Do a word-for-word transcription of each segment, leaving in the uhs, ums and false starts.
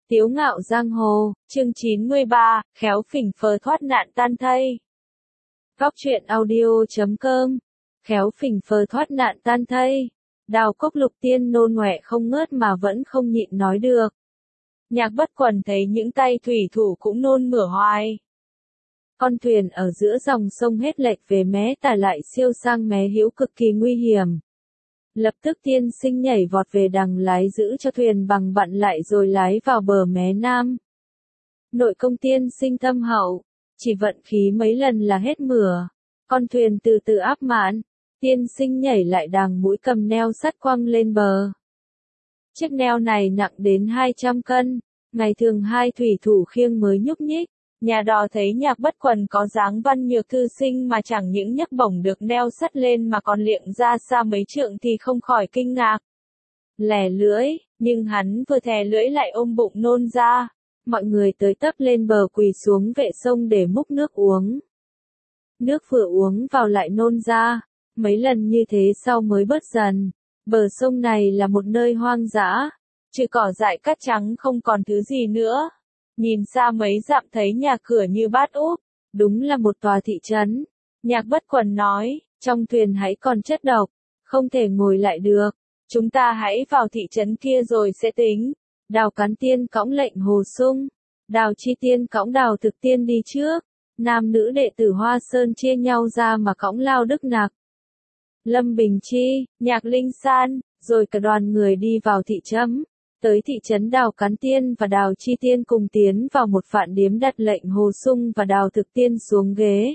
Tiếu ngạo giang hồ, chương chín mươi ba, khéo phỉnh phờ thoát nạn tan thây. Góc truyện audio chấm com, khéo phỉnh phờ thoát nạn tan thây. Đào Cốc Lục Tiên nôn ngoẹ không ngớt mà vẫn không nhịn nói được. Nhạc Bất Quần thấy những tay thủy thủ cũng nôn mửa hoài. Con thuyền ở giữa dòng sông hết lệch về mé tả lại siêu sang mé hữu cực kỳ nguy hiểm. Lập tức tiên sinh nhảy vọt về đằng lái giữ cho thuyền bằng vặn lại rồi lái vào bờ mé nam. Nội công tiên sinh thâm hậu, chỉ vận khí mấy lần là hết mửa. Con thuyền từ từ áp mạn, tiên sinh nhảy lại đằng mũi cầm neo sắt quăng lên bờ. Chiếc neo này nặng đến hai trăm cân, ngày thường hai thủy thủ khiêng mới nhúc nhích. Nhà đò thấy Nhạc Bất Quần có dáng văn nhược thư sinh mà chẳng những nhấc bổng được neo sắt lên mà còn liệng ra xa mấy trượng thì không khỏi kinh ngạc. Lè lưỡi, nhưng hắn vừa thè lưỡi lại ôm bụng nôn ra. Mọi người tới tấp lên bờ quỳ xuống vệ sông để múc nước uống. Nước vừa uống vào lại nôn ra, mấy lần như thế sau mới bớt dần. Bờ sông này là một nơi hoang dã, trừ cỏ dại cát trắng không còn thứ gì nữa. Nhìn xa mấy dặm thấy nhà cửa như bát úp, đúng là một tòa thị trấn. Nhạc Bất Quần nói, trong thuyền hãy còn chất độc, không thể ngồi lại được. Chúng ta hãy vào thị trấn kia rồi sẽ tính. Đào Cán Tiên cõng Lệnh Hồ Sung, Đào Chi Tiên cõng Đào Thực Tiên đi trước. Nam nữ đệ tử Hoa Sơn chia nhau ra mà cõng Lao Đức Nặc, Lâm Bình Chi, Nhạc Linh San, rồi cả đoàn người đi vào thị trấn. Tới thị trấn Đào Cán Tiên và Đào Chi Tiên cùng tiến vào một phạn điếm, đặt Lệnh Hồ Sung và Đào Thực Tiên xuống ghế.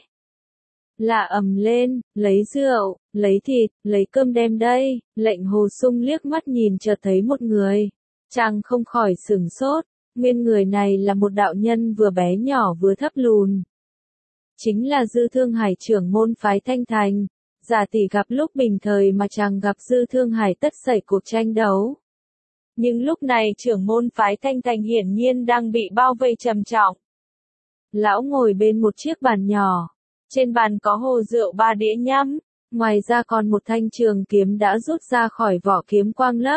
Là ầm lên, lấy rượu, lấy thịt, lấy cơm đem đây. Lệnh Hồ Sung liếc mắt nhìn chợt thấy một người. Chàng không khỏi sửng sốt, nguyên người này là một đạo nhân vừa bé nhỏ vừa thấp lùn. Chính là Dư Thương Hải trưởng môn phái Thanh Thành. Giả tỷ gặp lúc bình thời mà chàng gặp Dư Thương Hải tất xảy cuộc tranh đấu. Nhưng lúc này trưởng môn phái Thanh Thành hiển nhiên đang bị bao vây trầm trọng. Lão ngồi bên một chiếc bàn nhỏ. Trên bàn có hồ rượu ba đĩa nhắm. Ngoài ra còn một thanh trường kiếm đã rút ra khỏi vỏ kiếm quang lấp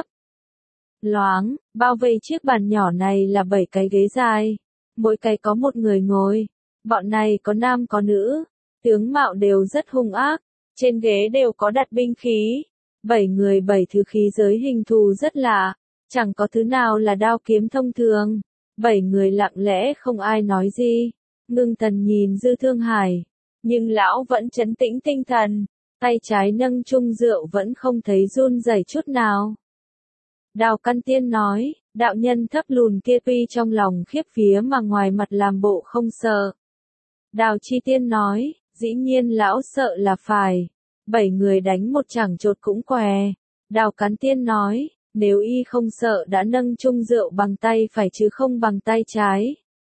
loáng. Bao vây chiếc bàn nhỏ này là bảy cái ghế dài. Mỗi cái có một người ngồi. Bọn này có nam có nữ. Tướng mạo đều rất hung ác. Trên ghế đều có đặt binh khí. Bảy người bảy thứ khí giới hình thù rất lạ. Chẳng có thứ nào là đao kiếm thông thường. Bảy người lặng lẽ không ai nói gì. Ngưng thần nhìn Dư Thương Hải. Nhưng lão vẫn trấn tĩnh tinh thần. Tay trái nâng chung rượu vẫn không thấy run rẩy chút nào. Đào Căn Tiên nói, đạo nhân thấp lùn kia tuy trong lòng khiếp vía mà ngoài mặt làm bộ không sợ. Đào Chi Tiên nói, dĩ nhiên lão sợ là phải. Bảy người đánh một chảng chột cũng què. Đào Cán Tiên nói, nếu y không sợ đã nâng chung rượu bằng tay phải chứ không bằng tay trái.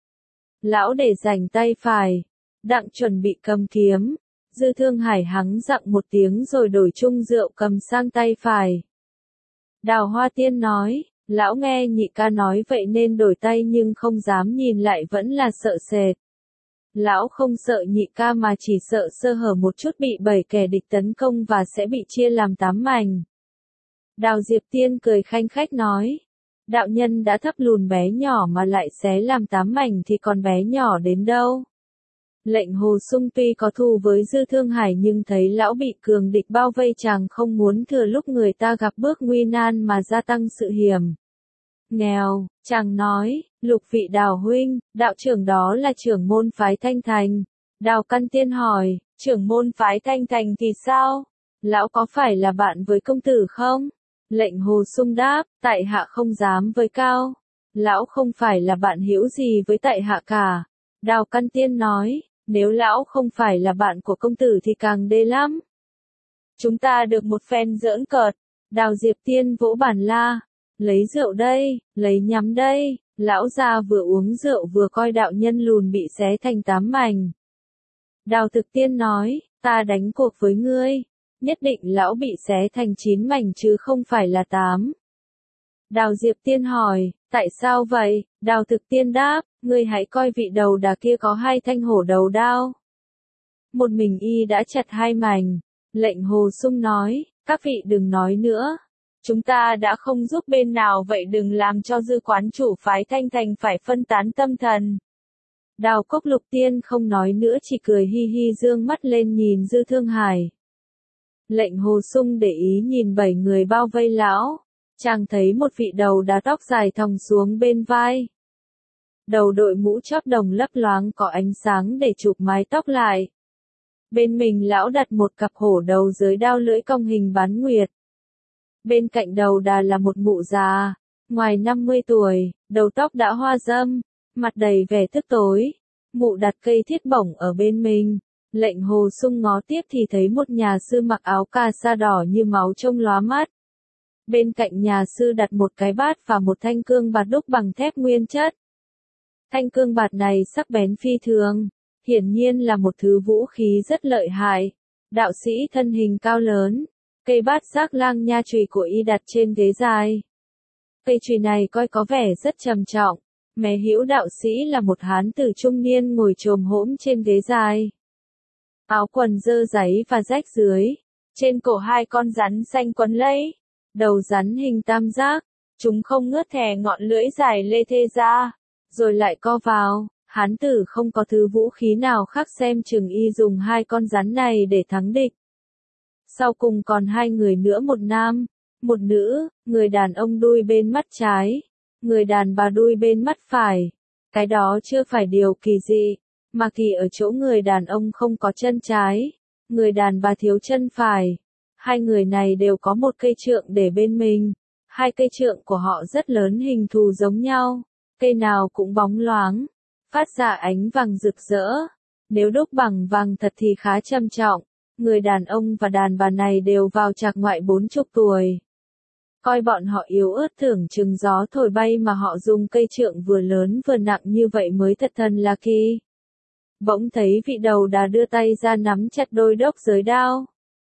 Lão để rảnh tay phải, đặng chuẩn bị cầm kiếm. Dư Thương Hải hắng giọng một tiếng rồi đổi chung rượu cầm sang tay phải. Đào Hoa Tiên nói, lão nghe nhị ca nói vậy nên đổi tay nhưng không dám nhìn lại vẫn là sợ sệt. Lão không sợ nhị ca mà chỉ sợ sơ hở một chút bị bảy kẻ địch tấn công và sẽ bị chia làm tám mảnh. Đào Diệp Tiên cười khanh khách nói, đạo nhân đã thấp lùn bé nhỏ mà lại xé làm tám mảnh thì còn bé nhỏ đến đâu. Lệnh Hồ Sung tuy có thù với Dư Thương Hải nhưng thấy lão bị cường địch bao vây chàng không muốn thừa lúc người ta gặp bước nguy nan mà gia tăng sự hiểm nghèo. Chàng nói, lục vị Đào huynh, đạo trưởng đó là trưởng môn phái Thanh Thành. Đào Căn Tiên hỏi, trưởng môn phái Thanh Thành thì sao? Lão có phải là bạn với công tử không? Lệnh Hồ Sung đáp, tại hạ không dám với cao. Lão không phải là bạn hữu gì với tại hạ cả. Đào Căn Tiên nói, nếu lão không phải là bạn của công tử thì càng đê lắm. Chúng ta được một phen giỡn cợt. Đào Diệp Tiên vỗ bàn la, lấy rượu đây, lấy nhắm đây. Lão già vừa uống rượu vừa coi đạo nhân lùn bị xé thành tám mảnh. Đào Thực Tiên nói, ta đánh cuộc với ngươi. Nhất định lão bị xé thành chín mảnh chứ không phải là tám. Đào Diệp Tiên hỏi, tại sao vậy? Đào Thực Tiên đáp, ngươi hãy coi vị đầu đà kia có hai thanh hổ đầu đao. Một mình y đã chặt hai mảnh. Lệnh Hồ Sung nói, các vị đừng nói nữa. Chúng ta đã không giúp bên nào vậy đừng làm cho Dư quán chủ phái Thanh Thành phải phân tán tâm thần. Đào Cốc Lục Tiên không nói nữa chỉ cười hi hi dương mắt lên nhìn Dư Thương Hải. Lệnh Hồ Sung để ý nhìn bảy người bao vây lão, chàng thấy một vị đầu đá tóc dài thòng xuống bên vai. Đầu đội mũ chóp đồng lấp loáng có ánh sáng để chụp mái tóc lại. Bên mình lão đặt một cặp hổ đầu dưới đao lưỡi cong hình bán nguyệt. Bên cạnh đầu đà là một mụ già, ngoài năm mươi tuổi, đầu tóc đã hoa râm, mặt đầy vẻ tức tối. Mụ đặt cây thiết bổng ở bên mình. Lệnh Hồ Sung ngó tiếp thì thấy một nhà sư mặc áo cà sa đỏ như máu trông lóa mắt. Bên cạnh nhà sư đặt một cái bát và một thanh cương bạt đúc bằng thép nguyên chất. Thanh cương bạt này sắc bén phi thường, hiển nhiên là một thứ vũ khí rất lợi hại. Đạo sĩ thân hình cao lớn, cây bát giác lang nha chùy của y đặt trên ghế dài. Cây chùy này coi có vẻ rất trầm trọng. Mé hữu đạo sĩ là một hán tử trung niên ngồi chồm hổm trên ghế dài. Áo quần dơ dáy và rách dưới, trên cổ hai con rắn xanh quấn lấy, đầu rắn hình tam giác, chúng không ngớt thè ngọn lưỡi dài lê thê ra, rồi lại co vào. Hán tử không có thứ vũ khí nào khác xem chừng y dùng hai con rắn này để thắng địch. Sau cùng còn hai người nữa, một nam, một nữ, người đàn ông đuôi bên mắt trái, người đàn bà đuôi bên mắt phải. Cái đó chưa phải điều kỳ dị, mà kỳ ở chỗ người đàn ông không có chân trái, người đàn bà thiếu chân phải. Hai người này đều có một cây trượng để bên mình. Hai cây trượng của họ rất lớn, hình thù giống nhau, cây nào cũng bóng loáng, phát ra ánh vàng rực rỡ. Nếu đúc bằng vàng thật thì khá trầm trọng. Người đàn ông và đàn bà này đều vào trạc ngoại bốn chục tuổi. Coi bọn họ yếu ớt tưởng chừng gió thổi bay mà họ dùng cây trượng vừa lớn vừa nặng như vậy mới thật thần là kỳ. Bỗng thấy vị đầu đà đưa tay ra nắm chặt đôi đốc giới đao.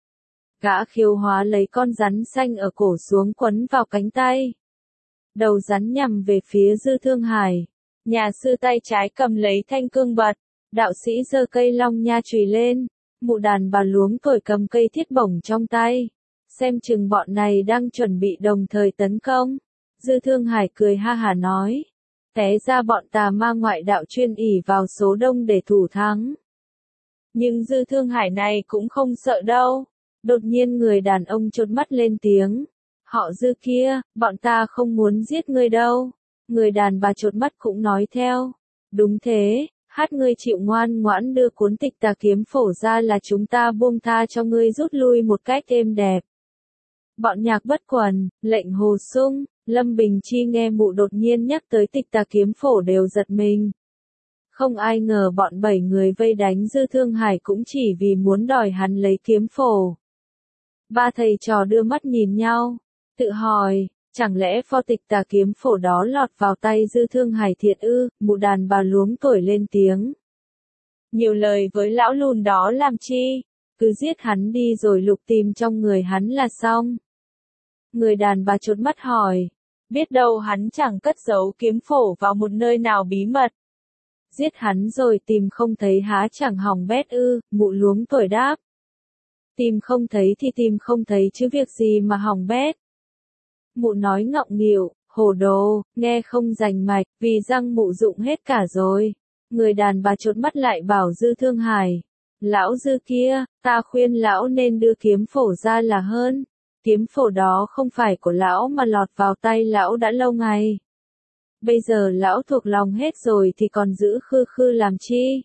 Gã khiêu hóa lấy con rắn xanh ở cổ xuống quấn vào cánh tay. Đầu rắn nhằm về phía Dư Thương Hải. Nhà sư tay trái cầm lấy thanh cương bật, đạo sĩ giơ cây long nha chùy lên, mụ đàn bà luống tuổi cầm cây thiết bổng trong tay. Xem chừng bọn này đang chuẩn bị đồng thời tấn công. Dư Thương Hải cười ha hả nói. Té ra bọn tà ma ngoại đạo chuyên ỷ vào số đông để thủ thắng. Nhưng Dư Thương Hải này cũng không sợ đâu. Đột nhiên người đàn ông chốt mắt lên tiếng. Họ Dư kia, bọn ta không muốn giết ngươi đâu. Người đàn bà chốt mắt cũng nói theo. Đúng thế, hát ngươi chịu ngoan ngoãn đưa cuốn tịch tà kiếm phổ ra là chúng ta buông tha cho ngươi rút lui một cách êm đẹp. Bọn nhạc bất quần, Lệnh Hồ Sung, Lâm Bình Chi nghe mụ đột nhiên nhắc tới tịch tà kiếm phổ đều giật mình. Không ai ngờ bọn bảy người vây đánh Dư Thương Hải cũng chỉ vì muốn đòi hắn lấy kiếm phổ. Ba thầy trò đưa mắt nhìn nhau, tự hỏi, chẳng lẽ pho tịch tà kiếm phổ đó lọt vào tay Dư Thương Hải thiệt ư? Mụ đàn bà luống tuổi lên tiếng. Nhiều lời với lão lùn đó làm chi, cứ giết hắn đi rồi lục tìm trong người hắn là xong. Người đàn bà chốt mắt hỏi, biết đâu hắn chẳng cất giấu kiếm phổ vào một nơi nào bí mật. Giết hắn rồi tìm không thấy há chẳng hỏng bét ư? Mụ luống tuổi đáp. Tìm không thấy thì tìm không thấy chứ việc gì mà hỏng bét. Mụ nói ngọng nghịu, hồ đồ, nghe không rành mạch, vì răng mụ dụng hết cả rồi. Người đàn bà chốt mắt lại bảo Dư Thương Hải. Lão Dư kia, ta khuyên lão nên đưa kiếm phổ ra là hơn. Kiếm phổ đó không phải của lão mà lọt vào tay lão đã lâu ngày. Bây giờ lão thuộc lòng hết rồi thì còn giữ khư khư làm chi?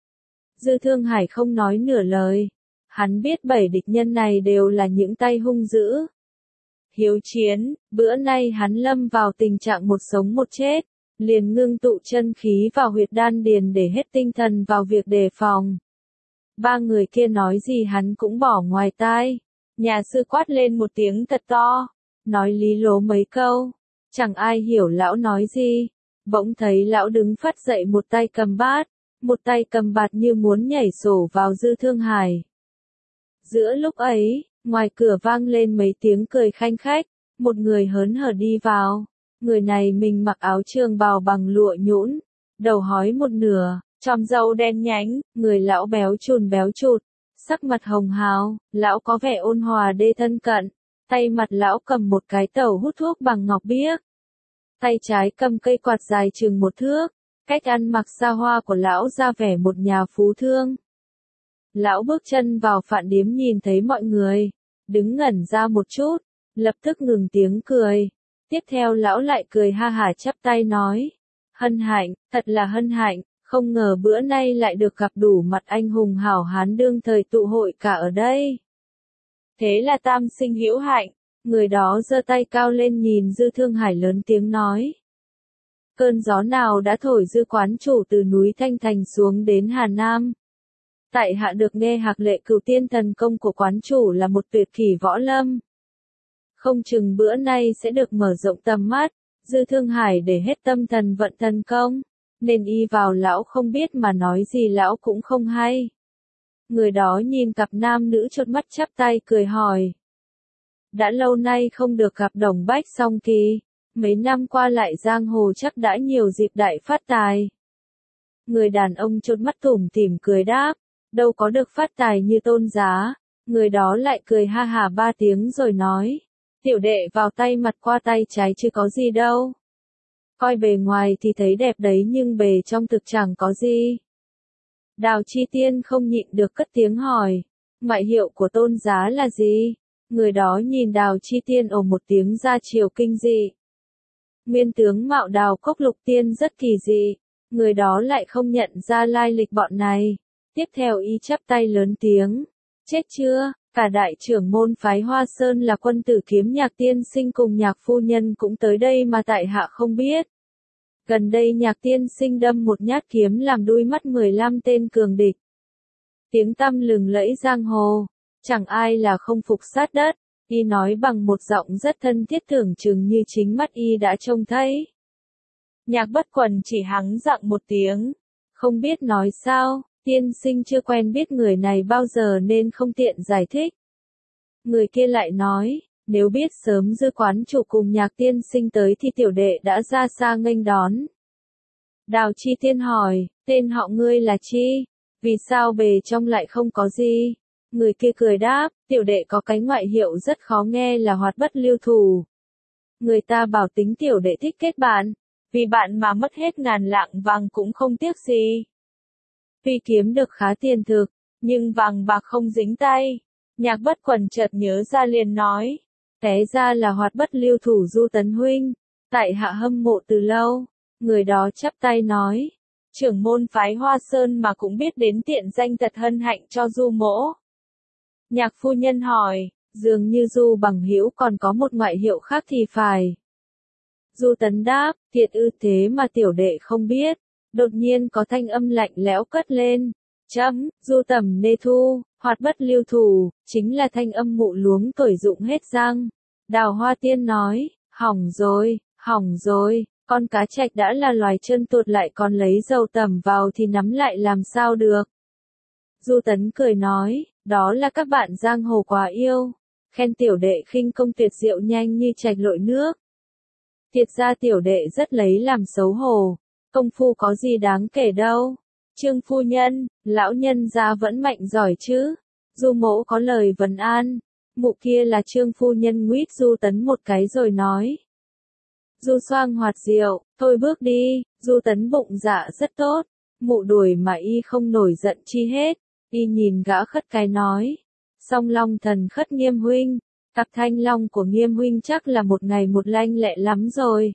Dư Thương Hải không nói nửa lời. Hắn biết bảy địch nhân này đều là những tay hung dữ. Hiếu chiến, bữa nay hắn lâm vào tình trạng một sống một chết, liền ngưng tụ chân khí vào huyệt đan điền để hết tinh thần vào việc đề phòng. Ba người kia nói gì hắn cũng bỏ ngoài tai. Nhà sư quát lên một tiếng thật to, nói lý lố mấy câu, chẳng ai hiểu lão nói gì. Bỗng thấy lão đứng phắt dậy, một tay cầm bát, một tay cầm bạt như muốn nhảy sổ vào Dư Thương Hải. Giữa lúc ấy, ngoài cửa vang lên mấy tiếng cười khanh khách, một người hớn hở đi vào. Người này mình mặc áo trường bào bằng lụa nhũn, đầu hói một nửa, chòm râu đen nhánh, người lão béo chùn béo chụt, sắc mặt hồng hào, lão có vẻ ôn hòa đê thân cận, Tay mặt lão cầm một cái tẩu hút thuốc bằng ngọc biếc. Tay trái cầm cây quạt dài chừng một thước. Cách ăn mặc xa hoa của lão ra vẻ một nhà phú thương. Lão bước chân vào phạn điếm nhìn thấy mọi người, đứng ngẩn ra một chút, lập tức ngừng tiếng cười. Tiếp theo lão lại cười ha hả chắp tay nói, hân hạnh, thật là hân hạnh, không ngờ bữa nay lại được gặp đủ mặt anh hùng hảo hán đương thời tụ hội cả ở đây. Thế là tam sinh hữu hạnh, người đó giơ tay cao lên nhìn Dư Thương Hải lớn tiếng nói. Cơn gió nào đã thổi Dư quán chủ từ núi Thanh Thành xuống đến Hà Nam? Tại hạ được nghe hạc lệ cửu tiên thần công của quán chủ là một tuyệt kỷ võ lâm. Không chừng bữa nay sẽ được mở rộng tầm mắt, Dư Thương Hải để hết tâm thần vận thần công, nên y vào lão không biết mà nói gì lão cũng không hay. Người đó nhìn cặp nam nữ chốt mắt chắp tay cười hỏi. Đã lâu nay không được gặp Đồng Bách Song Kỳ, mấy năm qua lại giang hồ chắc đã nhiều dịp đại phát tài. Người đàn ông chốt mắt tủm tỉm cười đáp, đâu có được phát tài như Tôn Giá. Người đó lại cười ha hả ba tiếng rồi nói, tiểu đệ vào tay mặt qua tay trái chứ có gì đâu. Coi bề ngoài thì thấy đẹp đấy nhưng bề trong thực chẳng có gì. Đào Chi Tiên không nhịn được cất tiếng hỏi, ngoại hiệu của Tôn Giá là gì? Người đó nhìn Đào Chi Tiên ồ một tiếng ra chiều kinh dị. Nguyên tướng mạo Đào Cốc Lục Tiên rất kỳ dị, người đó lại không nhận ra lai lịch bọn này. Tiếp theo y chắp tay lớn tiếng, chết chưa, cả đại trưởng môn phái Hoa Sơn là quân tử Kiếm Nhạc tiên sinh cùng Nhạc phu nhân cũng tới đây mà tại hạ không biết. Gần đây Nhạc tiên sinh đâm một nhát kiếm làm đuôi mắt mười lăm tên cường địch. Tiếng tăm lừng lẫy giang hồ, chẳng ai là không phục sát đất, y nói bằng một giọng rất thân thiết tưởng chừng như chính mắt y đã trông thấy. Nhạc Bất Quần chỉ hắng giọng một tiếng, không biết nói sao. Tiên sinh chưa quen biết người này bao giờ nên không tiện giải thích. Người kia lại nói, nếu biết sớm Dư quán chủ cùng Nhạc tiên sinh tới thì tiểu đệ đã ra xa nghênh đón. Đào Chi Tiên hỏi, tên họ ngươi là chi? Vì sao bề trong lại không có gì? Người kia cười đáp, tiểu đệ có cái ngoại hiệu rất khó nghe là hoạt bất lưu thủ. Người ta bảo tính tiểu đệ thích kết bạn, vì bạn mà mất hết ngàn lạng vàng cũng không tiếc gì. Tuy kiếm được khá tiền thực, nhưng vàng bạc không dính tay. Nhạc Bất Quần chợt nhớ ra liền nói, té ra là hoạt bất lưu thủ Du Tấn huynh, tại hạ hâm mộ từ lâu. Người đó chắp tay nói, trưởng môn phái Hoa Sơn mà cũng biết đến tiện danh thật hân hạnh cho Du mỗ. Nhạc phu nhân hỏi, dường như Du bằng hữu còn có một ngoại hiệu khác thì phải. Du Tấn đáp, thiệt ư, thế mà tiểu đệ không biết. Đột nhiên có thanh âm lạnh lẽo cất lên, chấm, Du tầm nê thu, hoạt bất lưu thủ, chính là thanh âm mụ luống tuổi dụng hết răng. Đào Hoa Tiên nói, hỏng rồi, hỏng rồi, con cá trạch đã là loài chân tuột lại còn lấy dầu tẩm vào thì nắm lại làm sao được. Du Tấn cười nói, đó là các bạn giang hồ quá yêu, khen tiểu đệ khinh công tuyệt diệu nhanh như trạch lội nước. Thiệt ra tiểu đệ rất lấy làm xấu hổ. Công phu có gì đáng kể đâu. Trương phu nhân, lão nhân gia vẫn mạnh giỏi chứ. Du mỗ có lời vấn an. Mụ kia là Trương phu nhân nguýt Du Tấn một cái rồi nói. Du xoang hoạt diệu, thôi bước đi. Du Tấn bụng dạ rất tốt. Mụ đuổi mà y không nổi giận chi hết. Y nhìn gã khất cái nói. Song Long thần khất Nghiêm huynh. Cặp thanh long của Nghiêm huynh chắc là một ngày một lanh lẹ lắm rồi.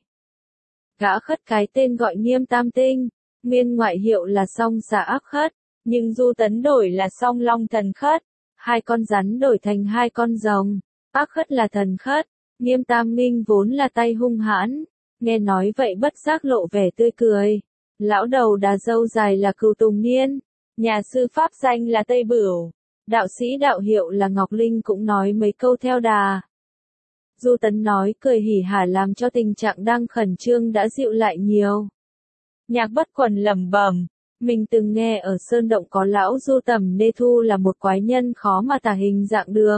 Gã khất cái tên gọi Nghiêm Tam Tinh, nguyên ngoại hiệu là Song Xà Ác Khất, nhưng Du Tấn đổi là Song Long Thần Khất, hai con rắn đổi thành hai con rồng, Ác Khất là thần khất, Nghiêm Tam Nghinh vốn là tay hung hãn, nghe nói vậy bất giác lộ vẻ tươi cười. Lão đầu đà dâu dài là Cửu Tùng Niên, nhà sư pháp danh là Tây Bửu, đạo sĩ đạo hiệu là Ngọc Linh cũng nói mấy câu theo đà. Du Tấn nói cười hỉ hả làm cho tình trạng đang khẩn trương đã dịu lại nhiều. Nhạc Bất Quần lẩm bẩm, mình từng nghe ở Sơn Động có lão Du Tầm Nê Thu là một quái nhân khó mà tả hình dạng được.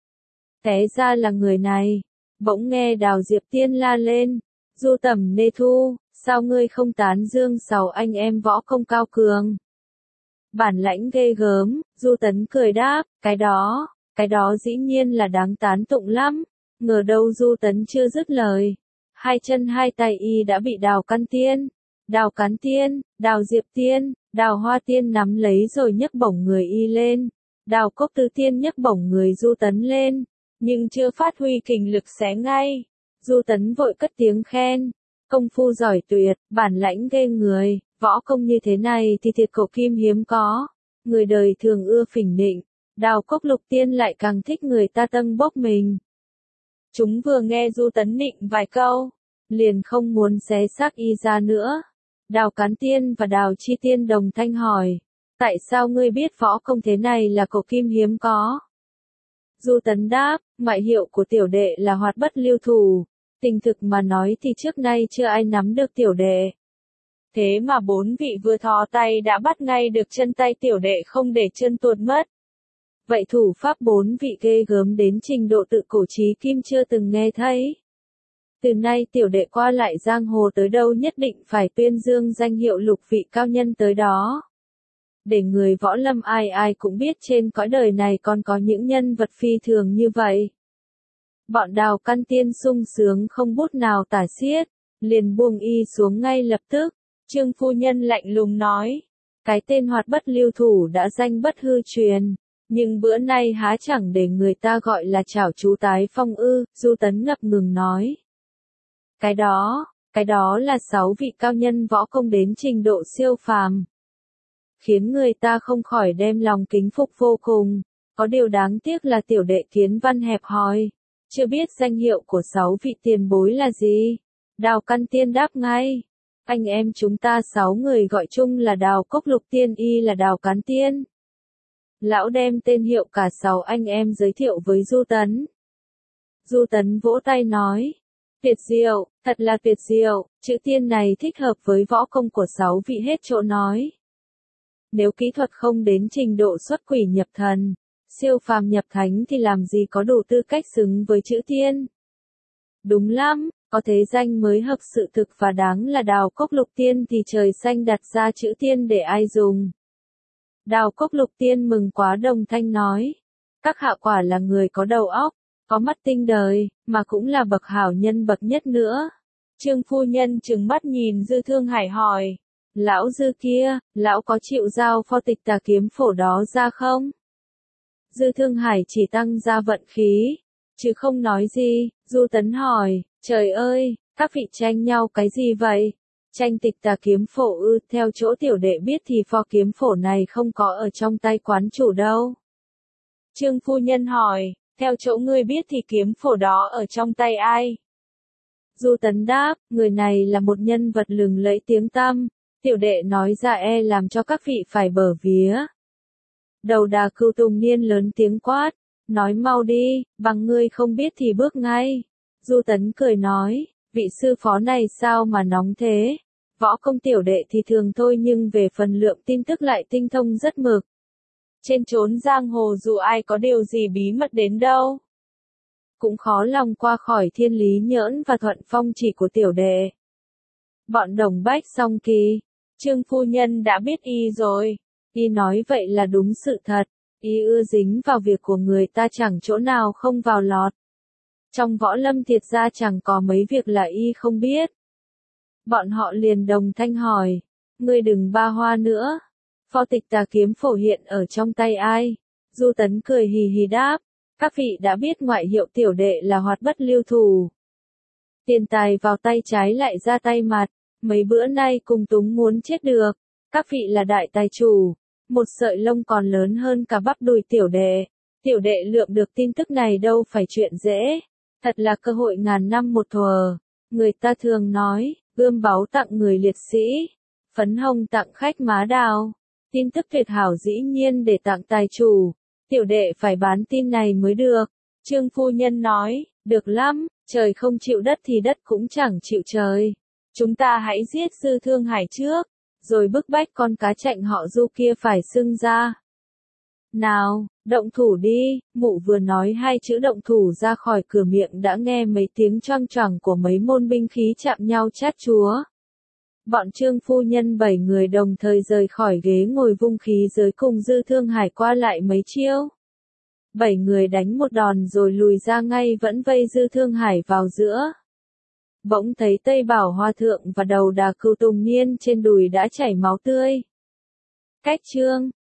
Té ra là người này. Bỗng nghe Đào Diệp Tiên la lên, Du Tầm Nê Thu, sao ngươi không tán dương sáu anh em võ công cao cường? Bản lãnh ghê gớm, Du Tấn cười đáp, cái đó, cái đó dĩ nhiên là đáng tán tụng lắm. ngờ đâu Du Tấn chưa dứt lời. Hai chân hai tay y đã bị Đào Căn Tiên, Đào Cán Tiên, Đào Diệp Tiên, Đào Hoa Tiên nắm lấy rồi nhấc bổng người y lên. Đào Cốc Tứ Tiên nhấc bổng người Du Tấn lên, nhưng chưa phát huy kình lực xé ngay. Du Tấn vội cất tiếng khen, công phu giỏi tuyệt, bản lãnh ghê người, võ công như thế này thì thiệt cổ kim hiếm có. Người đời thường ưa phỉnh nịnh, Đào Cốc Lục Tiên lại càng thích người ta tâng bốc mình. Chúng vừa nghe Du Tấn nịnh vài câu, liền không muốn xé xác y ra nữa. Đào Cán Tiên và Đào Chi Tiên đồng thanh hỏi, tại sao ngươi biết võ công thế này là cổ kim hiếm có? Du Tấn đáp, ngoại hiệu của tiểu đệ là hoạt bất lưu thủ, tình thực mà nói thì trước nay chưa ai nắm được tiểu đệ. Thế mà bốn vị vừa thò tay đã bắt ngay được chân tay tiểu đệ không để chân tuột mất. Vậy thủ pháp bốn vị ghê gớm đến trình độ tự cổ chí kim chưa từng nghe thấy. Từ nay tiểu đệ qua lại giang hồ tới đâu nhất định phải tuyên dương danh hiệu lục vị cao nhân tới đó. Để người võ lâm ai ai cũng biết trên cõi đời này còn có những nhân vật phi thường như vậy. Bọn Đào Căn Tiên sung sướng không bút nào tả xiết, liền buông y xuống ngay lập tức. Trương phu nhân lạnh lùng nói, cái tên hoạt bất lưu thủ đã danh bất hư truyền, nhưng bữa nay há chẳng để người ta gọi là chảo chú tái phong ư? Du Tấn ngập ngừng nói. Cái đó, cái đó là sáu vị cao nhân võ công đến trình độ siêu phàm, khiến người ta không khỏi đem lòng kính phục vô cùng. Có điều đáng tiếc là tiểu đệ kiến văn hẹp hòi, chưa biết danh hiệu của sáu vị tiền bối là gì. Đào Căn Tiên đáp ngay, anh em chúng ta sáu người gọi chung là Đào Cốc Lục Tiên, y là Đào Cán Tiên. Lão đem tên hiệu cả sáu anh em giới thiệu với Du Tấn. Du Tấn vỗ tay nói, tuyệt diệu, thật là tuyệt diệu, chữ tiên này thích hợp với võ công của sáu vị hết chỗ nói. Nếu kỹ thuật không đến trình độ xuất quỷ nhập thần, siêu phàm nhập thánh thì làm gì có đủ tư cách xứng với chữ tiên. Đúng lắm, có thế danh mới hợp sự thực và đáng là Đào Cốc Lục Tiên thì trời xanh đặt ra chữ tiên để ai dùng. Đào Cốc Lục Tiên mừng quá đồng thanh nói, các hạ quả là người có đầu óc, có mắt tinh đời, mà cũng là bậc hảo nhân bậc nhất nữa. Trương phu nhân trừng mắt nhìn Dư Thương Hải hỏi, lão Dư kia, lão có chịu giao pho tịch tà kiếm phổ đó ra không? Dư Thương Hải chỉ tăng ra vận khí, chứ không nói gì. Du Tấn hỏi, trời ơi, các vị tranh nhau cái gì vậy? Tranh tịch tà kiếm phổ ư? Theo chỗ tiểu đệ biết thì pho kiếm phổ này không có ở trong tay quán chủ đâu. Trương phu nhân hỏi, theo chỗ ngươi biết thì kiếm phổ đó ở trong tay ai? Du Tấn đáp, người này là một nhân vật lừng lẫy tiếng tăm, tiểu đệ nói ra e làm cho các vị phải bở vía. Đầu Đà Cưu Tùng Niên lớn tiếng quát, nói mau đi, bằng ngươi không biết thì bước ngay. Du Tấn cười nói, vị sư phó này sao mà nóng thế? Võ công tiểu đệ thì thường thôi nhưng về phần lượng tin tức lại tinh thông rất mực. Trên chốn giang hồ dù ai có điều gì bí mật đến đâu, cũng khó lòng qua khỏi thiên lý nhỡn và thuận phong chỉ của tiểu đệ. Bọn Đồng Bách Song Kỳ, Trương phu nhân đã biết y rồi, y nói vậy là đúng sự thật, y ưa dính vào việc của người ta chẳng chỗ nào không vào lọt. Trong võ lâm thiệt ra chẳng có mấy việc là y không biết. Bọn họ liền đồng thanh hỏi, ngươi đừng ba hoa nữa, pho tịch tà kiếm phổ hiện ở trong tay ai? Du Tấn cười hì hì đáp, các vị đã biết ngoại hiệu tiểu đệ là hoạt bất lưu thủ. Tiền tài vào tay trái lại ra tay mặt, mấy bữa nay cùng túng muốn chết được, các vị là đại tài chủ, một sợi lông còn lớn hơn cả bắp đùi tiểu đệ, tiểu đệ lượm được tin tức này đâu phải chuyện dễ, thật là cơ hội ngàn năm một thuở. Người ta thường nói, gươm báu tặng người liệt sĩ, phấn hồng tặng khách má đào, tin tức tuyệt hảo dĩ nhiên để tặng tài chủ, tiểu đệ phải bán tin này mới được. Trương phu nhân nói, được lắm, trời không chịu đất thì đất cũng chẳng chịu trời. Chúng ta hãy giết Dư Thương Hải trước, rồi bức bách con cá chạnh họ Du kia phải xưng ra. Nào, động thủ đi, mụ vừa nói hai chữ động thủ ra khỏi cửa miệng đã nghe mấy tiếng choang choàng của mấy môn binh khí chạm nhau chát chúa. Bọn Trương phu nhân bảy người đồng thời rời khỏi ghế ngồi vung khí giới cùng Dư Thương Hải qua lại mấy chiêu. Bảy người đánh một đòn rồi lùi ra ngay vẫn vây Dư Thương Hải vào giữa. Bỗng thấy Tây Bảo Hòa Thượng và đầu đà Cừu Tùng Niên trên đùi đã chảy máu tươi. Cách chương